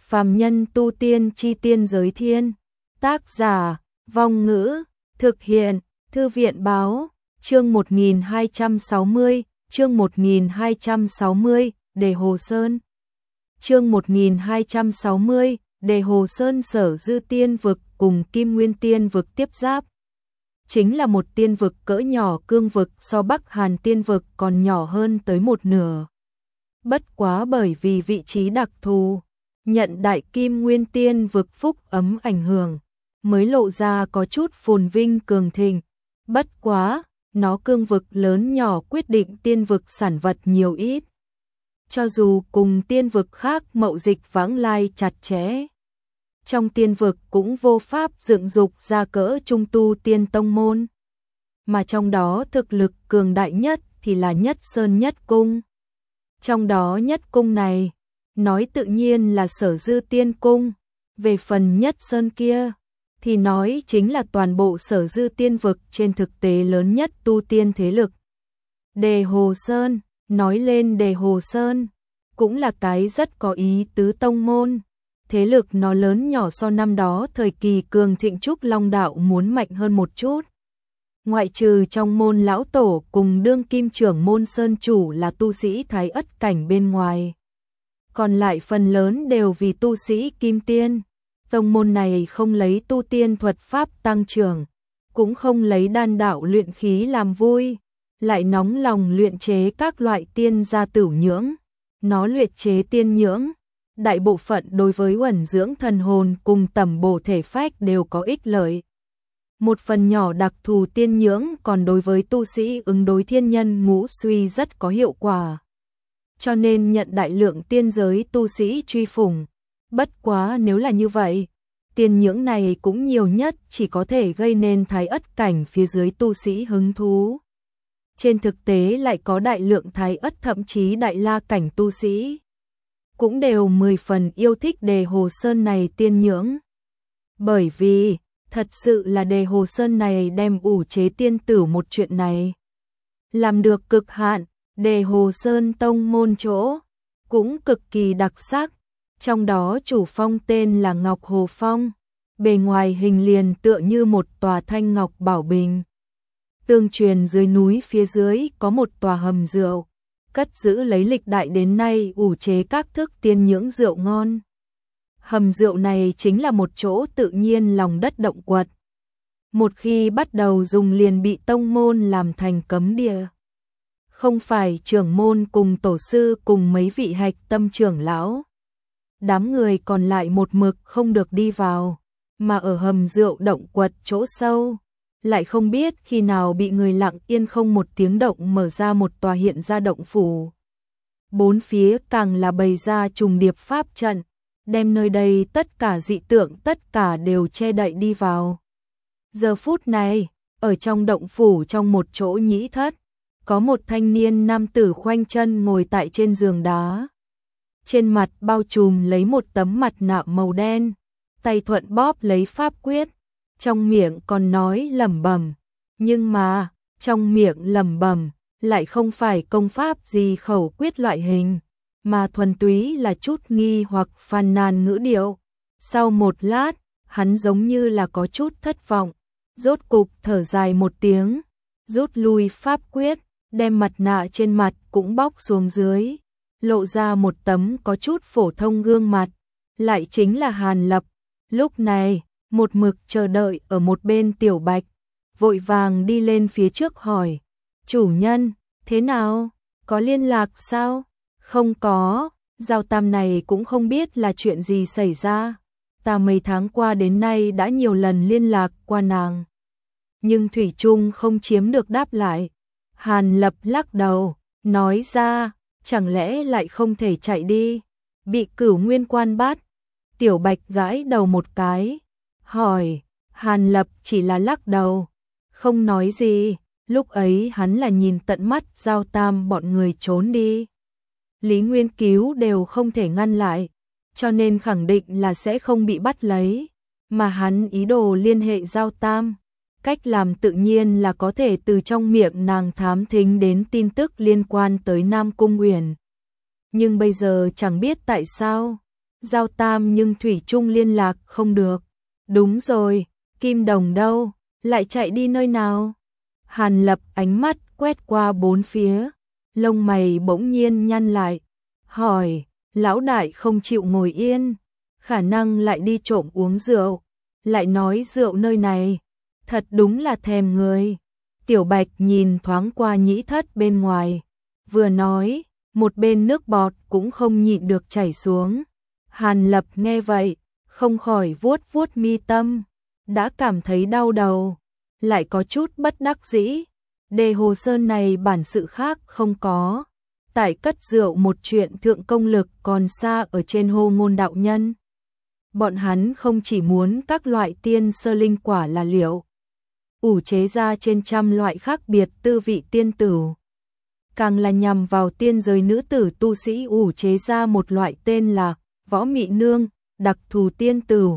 Phàm nhân tu tiên chi tiên giới thiên. Tác giả, Vong Ngữ, thực hiện, Thư viện báo, chương 1260, chương 1260, Đề Hồ Sơn. Chương 1260, Đề Hồ Sơn sở dư tiên vực cùng Kim Nguyên tiên vực tiếp giáp. Chính là một tiên vực cỡ nhỏ, cương vực so Bắc Hàn tiên vực còn nhỏ hơn tới một nửa. Bất quá bởi vì vị trí đặc thù, nhận Đại Kim Nguyên tiên vực phúc ấm ảnh hưởng, mới lộ ra có chút phồn vinh cường thịnh. Bất quá, nó cương vực lớn nhỏ quyết định tiên vực sản vật nhiều ít. Cho dù cùng tiên vực khác mậu dịch vãng lai chặt chẽ, trong tiên vực cũng vô pháp dựng dục ra cỡ trung tu tiên tông môn. Mà trong đó thực lực cường đại nhất thì là Nhất Sơn Nhất Cung. Trong đó Nhất Cung này, nói tự nhiên là Sở Dư Tiên Cung. Về phần Nhất Sơn kia, thì nói chính là toàn bộ Sở Dư Tiên vực trên thực tế lớn nhất tu tiên thế lực. Đề Hồ Sơn, nói lên Đề Hồ Sơn, cũng là cái rất có ý tứ tông môn. Thế lực nó lớn nhỏ so năm đó thời kỳ cường thịnh Trúc Long đạo muốn mạnh hơn một chút. Ngoại trừ trong môn lão tổ cùng đương kim trưởng môn sơn chủ là tu sĩ thái ất cảnh bên ngoài, còn lại phần lớn đều vì tu sĩ kim tiên. Tông môn này không lấy tu tiên thuật pháp tăng trưởng, cũng không lấy đan đạo luyện khí làm vui, lại nóng lòng luyện chế các loại tiên gia tửu nhưỡng. Nó luyện chế tiên nhưỡng, đại bộ phận đối với uẩn dưỡng thần hồn cùng tẩm bổ thể phách đều có ích lợi. Một phần nhỏ đặc thù tiên nhưỡng còn đối với tu sĩ ứng đối thiên nhân ngũ suy rất có hiệu quả. Cho nên nhận đại lượng tiên giới tu sĩ truy phủng. Bất quá nếu là như vậy, tiên nhưỡng này cũng nhiều nhất chỉ có thể gây nên thái ất cảnh phía dưới tu sĩ hứng thú. Trên thực tế lại có đại lượng thái ất thậm chí đại la cảnh tu sĩ cũng đều 10 phần yêu thích Đề Hồ Sơn này tiên nhưỡng. Bởi vì, thật sự là Đề Hồ Sơn này đem ủ chế tiên tử một chuyện này làm được cực hạn. Đề Hồ Sơn tông môn chỗ cũng cực kỳ đặc sắc, trong đó chủ phong tên là Ngọc Hồ Phong, bề ngoài hình liền tựa như một tòa thanh ngọc bảo bình. Tương truyền dưới núi phía dưới có một tòa hầm rượu, cất giữ lấy lịch đại đến nay ủ chế các thức tiên nhưỡng rượu ngon. Hầm rượu này chính là một chỗ tự nhiên lòng đất động quật. Một khi bắt đầu dùng liền bị tông môn làm thành cấm địa. Không phải trưởng môn cùng tổ sư cùng mấy vị hạch tâm trưởng lão, đám người còn lại một mực không được đi vào, mà ở hầm rượu động quật chỗ sâu, lại không biết khi nào bị người lặng yên không một tiếng động mở ra một tòa hiện ra động phủ. Bốn phía càng là bày ra trùng điệp pháp trận, đem nơi đây tất cả dị tượng tất cả đều che đậy đi vào. Giờ phút này, ở trong động phủ trong một chỗ nhĩ thất, có một thanh niên nam tử khoanh chân ngồi tại trên giường đá. Trên mặt bao trùm lấy một tấm mặt nạ màu đen, tay thuận bóp lấy pháp quyết, trong miệng còn nói lẩm bẩm, nhưng mà trong miệng lẩm bẩm lại không phải công pháp gì khẩu quyết loại hình, mà thuần túy là chút nghi hoặc phàn nàn ngữ điệu. Sau một lát, hắn giống như là có chút thất vọng, rốt cục thở dài một tiếng, rút lui pháp quyết, đem mặt nạ trên mặt cũng bóc xuống dưới, lộ ra một tấm có chút phổ thông gương mặt, lại chính là Hàn Lập. Lúc này, một mực chờ đợi ở một bên Tiểu Bạch, vội vàng đi lên phía trước hỏi, chủ nhân, thế nào, có liên lạc sao? Không có, Giao Tam này cũng không biết là chuyện gì xảy ra, ta mấy tháng qua đến nay đã nhiều lần liên lạc qua nàng, nhưng thủy chung không chiếm được đáp lại. Hàn Lập lắc đầu, nói ra, chẳng lẽ lại không thể chạy đi, bị Cửu Nguyên quan bắt? Tiểu Bạch gãi đầu một cái, hỏi. Hàn Lập chỉ là lắc đầu, không nói gì. Lúc ấy hắn là nhìn tận mắt Giao Tam bọn người trốn đi, Lý Nguyên Cứu đều không thể ngăn lại, cho nên khẳng định là sẽ không bị bắt lấy. Mà hắn ý đồ liên hệ Giao Tam, cách làm tự nhiên là có thể từ trong miệng nàng thám thính đến tin tức liên quan tới Nam Cung Uyển. Nhưng bây giờ chẳng biết tại sao, Giao Tam nhưng thủy chung liên lạc không được. Đúng rồi, Kim Đồng đâu, lại chạy đi nơi nào? Hàn Lập ánh mắt quét qua bốn phía, lông mày bỗng nhiên nhăn lại, hỏi, lão đại không chịu ngồi yên, khả năng lại đi trộm uống rượu, lại nói rượu nơi này, thật đúng là thèm người. Tiểu Bạch nhìn thoáng qua nhĩ thất bên ngoài, vừa nói, một bên nước bọt cũng không nhịn được chảy xuống. Hàn Lập nghe vậy, không khỏi vuốt vuốt mi tâm, đã cảm thấy đau đầu, lại có chút bất đắc dĩ. Đề Hồ Sơn này bản sự khác không có, tại cất rượu một chuyện thượng công lực còn xa ở trên Hồ Ngôn đạo nhân. Bọn hắn không chỉ muốn các loại tiên sơ linh quả là liệu, ủ chế ra trên trăm loại khác biệt tư vị tiên tử, càng là nhằm vào tiên giới nữ tử tu sĩ ủ chế ra một loại tên là Võ Mị Nương, đặc thù tiên tử.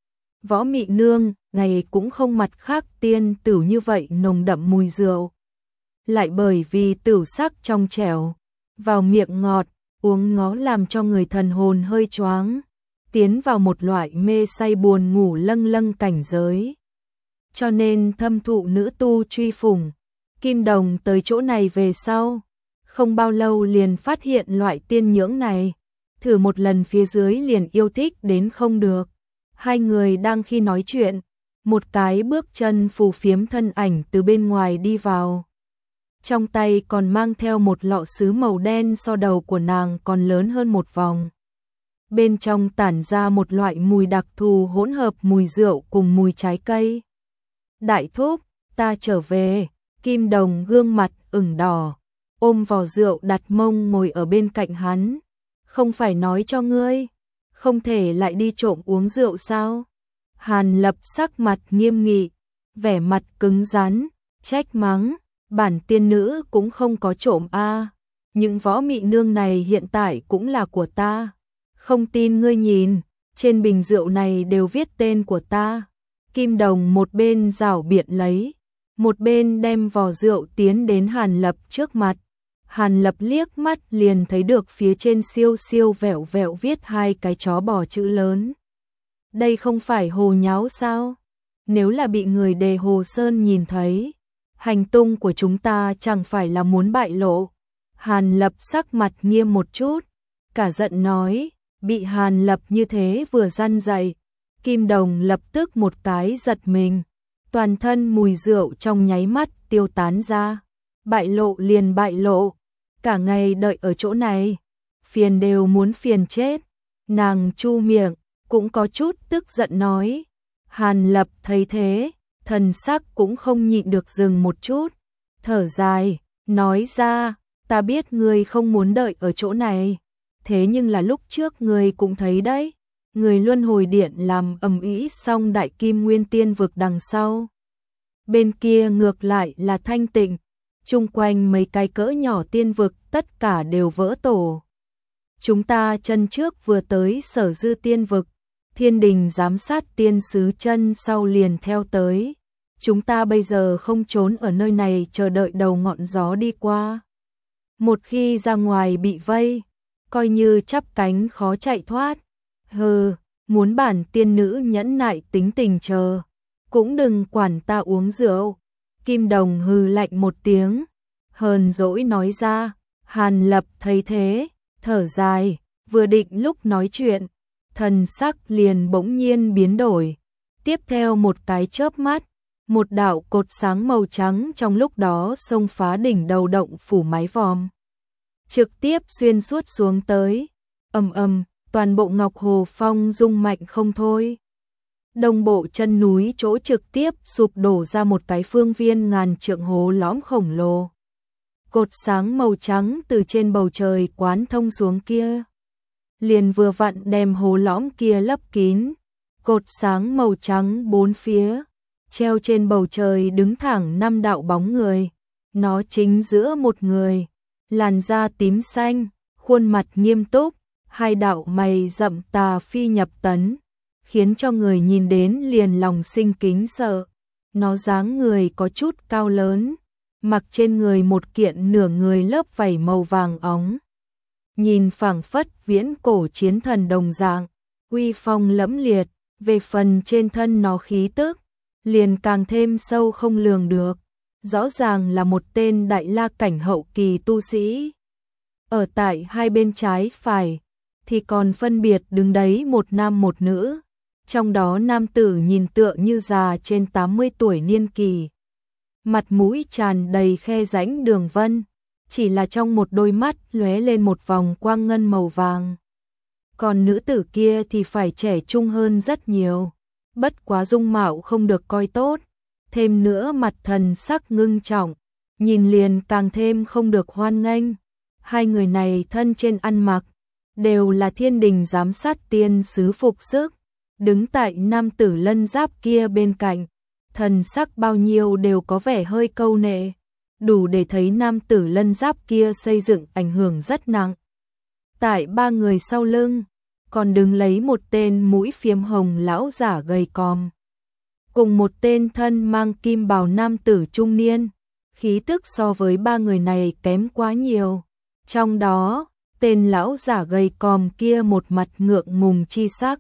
Võ Mị Nương này cũng không mặt khác tiên tử như vậy nồng đậm mùi rượu, lại bởi vì tử sắc trong trẻo, vào miệng ngọt, uống ngó làm cho người thần hồn hơi choáng, tiến vào một loại mê say buồn ngủ lâng lâng cảnh giới. Cho nên thâm thụ nữ tu truy phủng. Kim Đồng tới chỗ này về sau, không bao lâu liền phát hiện loại tiên nhưỡng này, thử một lần phía dưới liền yêu thích đến không được. Hai người đang khi nói chuyện, một cái bước chân phù phiếm thân ảnh từ bên ngoài đi vào. Trong tay còn mang theo một lọ sứ màu đen so đầu của nàng còn lớn hơn một vòng. Bên trong tản ra một loại mùi đặc thù hỗn hợp mùi rượu cùng mùi trái cây. Đại thúc, ta trở về. Kim Đồng gương mặt ửng đỏ, ôm vò rượu đặt mông ngồi ở bên cạnh hắn. Không phải nói cho ngươi, không thể lại đi trộm uống rượu sao? Hàn Lập sắc mặt nghiêm nghị, vẻ mặt cứng rắn, trách mắng, bản tiên nữ cũng không có trộm a, những võ mị nương này hiện tại cũng là của ta. Không tin ngươi nhìn, trên bình rượu này đều viết tên của ta. Kim Đồng một bên rảo biện lấy, một bên đem vò rượu tiến đến Hàn Lập trước mặt. Hàn Lập liếc mắt liền thấy được phía trên siêu siêu vẹo vẹo viết hai cái chó bò chữ lớn. Đây không phải hồ nháo sao? Nếu là bị người Đề Hồ Sơn nhìn thấy, hành tung của chúng ta chẳng phải là muốn bại lộ. Hàn Lập sắc mặt nghiêm một chút, cả giận nói, bị Hàn Lập như thế vừa răn dạy, Kim Đồng lập tức một cái giật mình, toàn thân mùi rượu trong nháy mắt tiêu tán ra. Bại lộ liền bại lộ, cả ngày đợi ở chỗ này, phiền đều muốn phiền chết. Nàng chu miệng, cũng có chút tức giận nói. Hàn Lập thấy thế, thần sắc cũng không nhịn được dừng một chút, thở dài, nói ra, ta biết ngươi không muốn đợi ở chỗ này, thế nhưng là lúc trước ngươi cũng thấy đấy, người luân hồi điện làm ầm ĩ xong đại kim nguyên tiên vực đằng sau. Bên kia ngược lại là thanh tịnh, chung quanh mấy cái cỡ nhỏ tiên vực tất cả đều vỡ tổ. Chúng ta chân trước vừa tới Sở Dư tiên vực, Thiên Đình giám sát tiên sứ chân sau liền theo tới. Chúng ta bây giờ không trốn ở nơi này chờ đợi đầu ngọn gió đi qua. Một khi ra ngoài bị vây, coi như chắp cánh khó chạy thoát. Hừ, muốn bản tiên nữ nhẫn nại tính tình chờ, cũng đừng quản ta uống rượu. Kim Đồng hừ lạnh một tiếng, hờn dỗi nói ra. Hàn Lập thấy thế, thở dài, vừa định lúc nói chuyện, thần sắc liền bỗng nhiên biến đổi. Tiếp theo một cái chớp mắt, một đạo cột sáng màu trắng trong lúc đó xông phá đỉnh đầu động phủ mái vòm, trực tiếp xuyên suốt xuống tới. Ầm ầm, toàn bộ Ngọc Hồ Phong rung mạnh không thôi. Đông bộ chân núi chỗ trực tiếp sụp đổ ra một cái phương viên ngàn trượng hố lõm khổng lồ. Cột sáng màu trắng từ trên bầu trời quán thông xuống kia, liền vừa vặn đem hố lõm kia lấp kín. Cột sáng màu trắng bốn phía, treo trên bầu trời đứng thẳng năm đạo bóng người. Nó chính giữa một người, làn da tím xanh, khuôn mặt nghiêm túc, hai đạo mày rậm tà phi nhập tấn, khiến cho người nhìn đến liền lòng sinh kính sợ. Nó dáng người có chút cao lớn, mặc trên người một kiện nửa người lớp vảy màu vàng óng, nhìn phảng phất viễn cổ chiến thần đồng dạng. uy phong lẫm liệt, về phần trên thân nó khí tức, liền càng thêm sâu không lường được, rõ ràng là một tên đại la cảnh hậu kỳ tu sĩ. Ở tại hai bên trái phải, thì còn phân biệt đứng đấy một nam một nữ, trong đó nam tử nhìn tựa như già trên 80 tuổi niên kỳ. Mặt mũi tràn đầy khe rãnh đường vân, chỉ là trong một đôi mắt lóe lên một vòng quang ngân màu vàng. Còn nữ tử kia thì phải trẻ trung hơn rất nhiều, bất quá dung mạo không được coi tốt, thêm nữa mặt thần sắc ngưng trọng, nhìn liền càng thêm không được hoan nghênh. Hai người này thân trên ăn mặc, đều là thiên đình giám sát tiên sứ phục sức, đứng tại nam tử lân giáp kia bên cạnh, thần sắc bao nhiêu đều có vẻ hơi câu nệ, đủ để thấy nam tử lân giáp kia xây dựng ảnh hưởng rất nặng. Tại ba người sau lưng, còn đứng lấy một tên mũi phiếm hồng lão giả gầy còm, cùng một tên thân mang kim bào nam tử trung niên, khí tức so với ba người này kém quá nhiều. Trong đó, tên lão giả gầy còm kia một mặt ngượng ngùng chi sắc,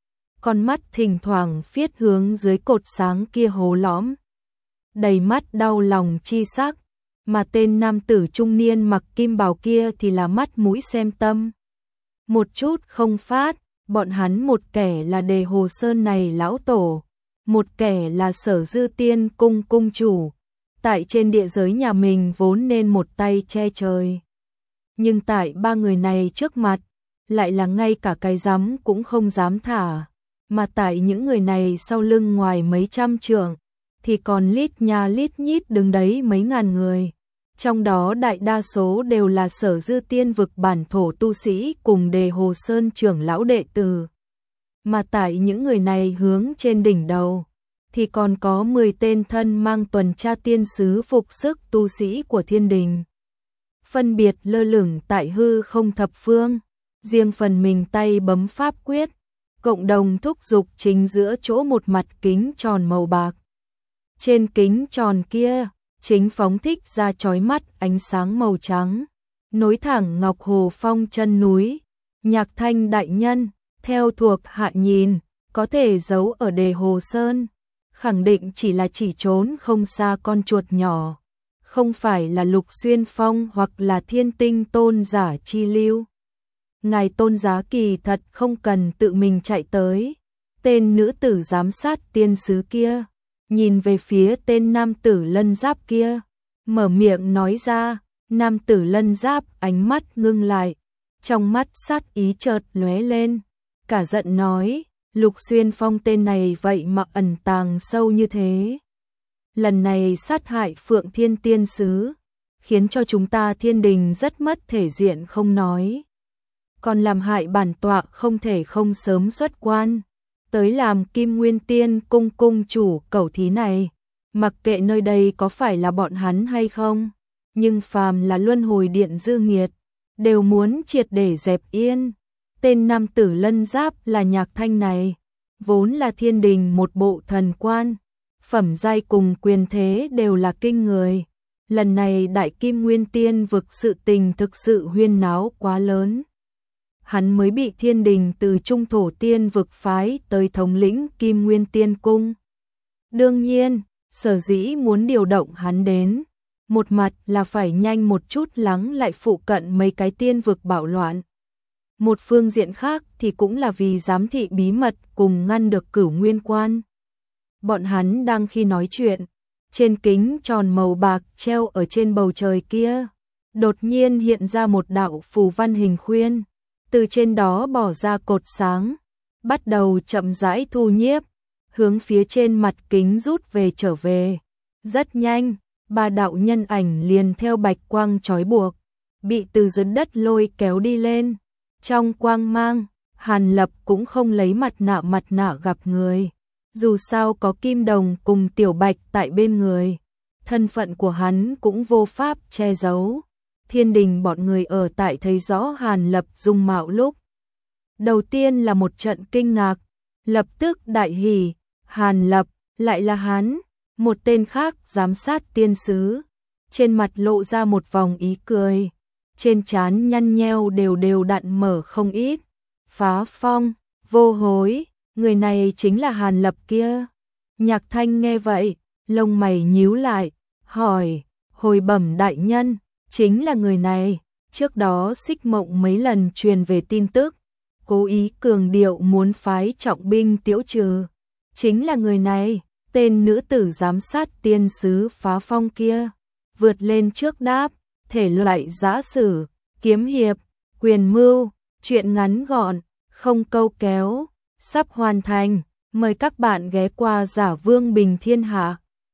con mắt thỉnh thoảng phiết hướng dưới cột sáng kia hố lõm, đầy mắt đau lòng chi sắc, mà tên nam tử trung niên mặc kim bào kia thì là mắt mũi xem tâm. Một chút không phát, bọn hắn một kẻ là Đề Hồ Sơn này lão tổ, một kẻ là Sở Dư Tiên cung cung chủ, tại trên địa giới nhà mình vốn nên một tay che trời. Nhưng tại ba người này trước mặt, lại là ngay cả cái rắm cũng không dám thả, mà tại những người này sau lưng ngoài mấy trăm trượng, thì còn lít nha lít nhít đứng đấy mấy ngàn người. Trong đó đại đa số đều là Sở Dư Tiên vực bản thổ tu sĩ cùng Đề Hồ Sơn trưởng lão đệ tử. Mà tại những người này hướng trên đỉnh đầu, thì còn có 10 tên thân mang tuần tra tiên sứ phục sức tu sĩ của thiên đình. Phân biệt lơ lửng tại hư không thập phương, riêng phần mình tay bấm pháp quyết, cộng đồng thúc giục chính giữa chỗ một mặt kính tròn màu bạc. Trên kính tròn kia, chính phóng thích ra chói mắt ánh sáng màu trắng, nối thẳng Ngọc Hồ Phong chân núi. Nhạc Thanh đại nhân, theo thuộc hạ nhìn, có thể giấu ở Đề Hồ Sơn, khẳng định chỉ là chỉ trốn không xa con chuột nhỏ, không phải là Lục Xuyên Phong hoặc là Thiên Tinh tôn giả chi lưu. Ngài tôn giá kỳ thật không cần tự mình chạy tới. Tên nữ tử giám sát tiên sứ kia nhìn về phía tên nam tử lân giáp kia, mở miệng nói ra. Nam tử lân giáp ánh mắt ngưng lại, trong mắt sát ý chợt lóe lên, cả giận nói, Lục Xuyên Phong tên này vậy mà ẩn tàng sâu như thế. Lần này sát hại Phượng Thiên tiên sứ, khiến cho chúng ta thiên đình rất mất thể diện không nói, còn làm hại bản tọa không thể không sớm xuất quan, tới làm Kim Nguyên Tiên cung cung chủ cẩu thí này. Mặc kệ nơi đây có phải là bọn hắn hay không, nhưng phàm là luân hồi điện dư nghiệt, đều muốn triệt để dẹp yên. Tên nam tử lân giáp là Nhạc Thanh này, vốn là thiên đình một bộ thần quan, phẩm giai cùng quyền thế đều là kinh người. Lần này Đại Kim Nguyên Tiên vực sự tình thực sự huyên náo quá lớn, hắn mới bị thiên đình từ Trung Thổ Tiên vực phái tới thống lĩnh Kim Nguyên Tiên cung. Đương nhiên, sở dĩ muốn điều động hắn đến, một mặt là phải nhanh một chút lắng lại phụ cận mấy cái tiên vực bạo loạn. Một phương diện khác thì cũng là vì giám thị bí mật cùng ngăn được Cửu Nguyên Quan. Bọn hắn đang khi nói chuyện, trên kính tròn màu bạc treo ở trên bầu trời kia, đột nhiên hiện ra một đạo phù văn hình khuyên, từ trên đó bỏ ra cột sáng, bắt đầu chậm rãi thu nhiếp, hướng phía trên mặt kính rút về trở về. Rất nhanh, ba đạo nhân ảnh liền theo bạch quang trói buộc, bị từ dưới đất lôi kéo đi lên. Trong quang mang, Hàn Lập cũng không lấy mặt nạ gặp người. Dù sao có Kim Đồng cùng Tiểu Bạch tại bên người, thân phận của hắn cũng vô pháp che giấu. Thiên đình bọn người ở tại thấy rõ Hàn Lập dung mạo lúc đầu tiên là một trận kinh ngạc, lập tức đại hỉ, Hàn Lập, lại là hắn. Một tên khác giám sát tiên sứ, trên mặt lộ ra một vòng ý cười, trên trán nhăn nheo đều đặn mở không ít. Phá Phong, Vô hối, người này chính là Hàn Lập kia. Nhạc Thanh nghe vậy, lông mày nhíu lại, hỏi, hồi bẩm đại nhân, chính là người này. Trước đó Xích Mộng mấy lần truyền về tin tức, cố ý cường điệu muốn phái trọng binh tiễu trừ. Chính là người này, tên nữ tử giám sát tiên sứ phá phong kia. Vượt lên trước đáp, thể loại giã sử, kiếm hiệp, quyền mưu, chuyện ngắn gọn, không câu kéo, sắp hoàn thành. Mời các bạn ghé qua Giả Vương Bình Thiên Hạ.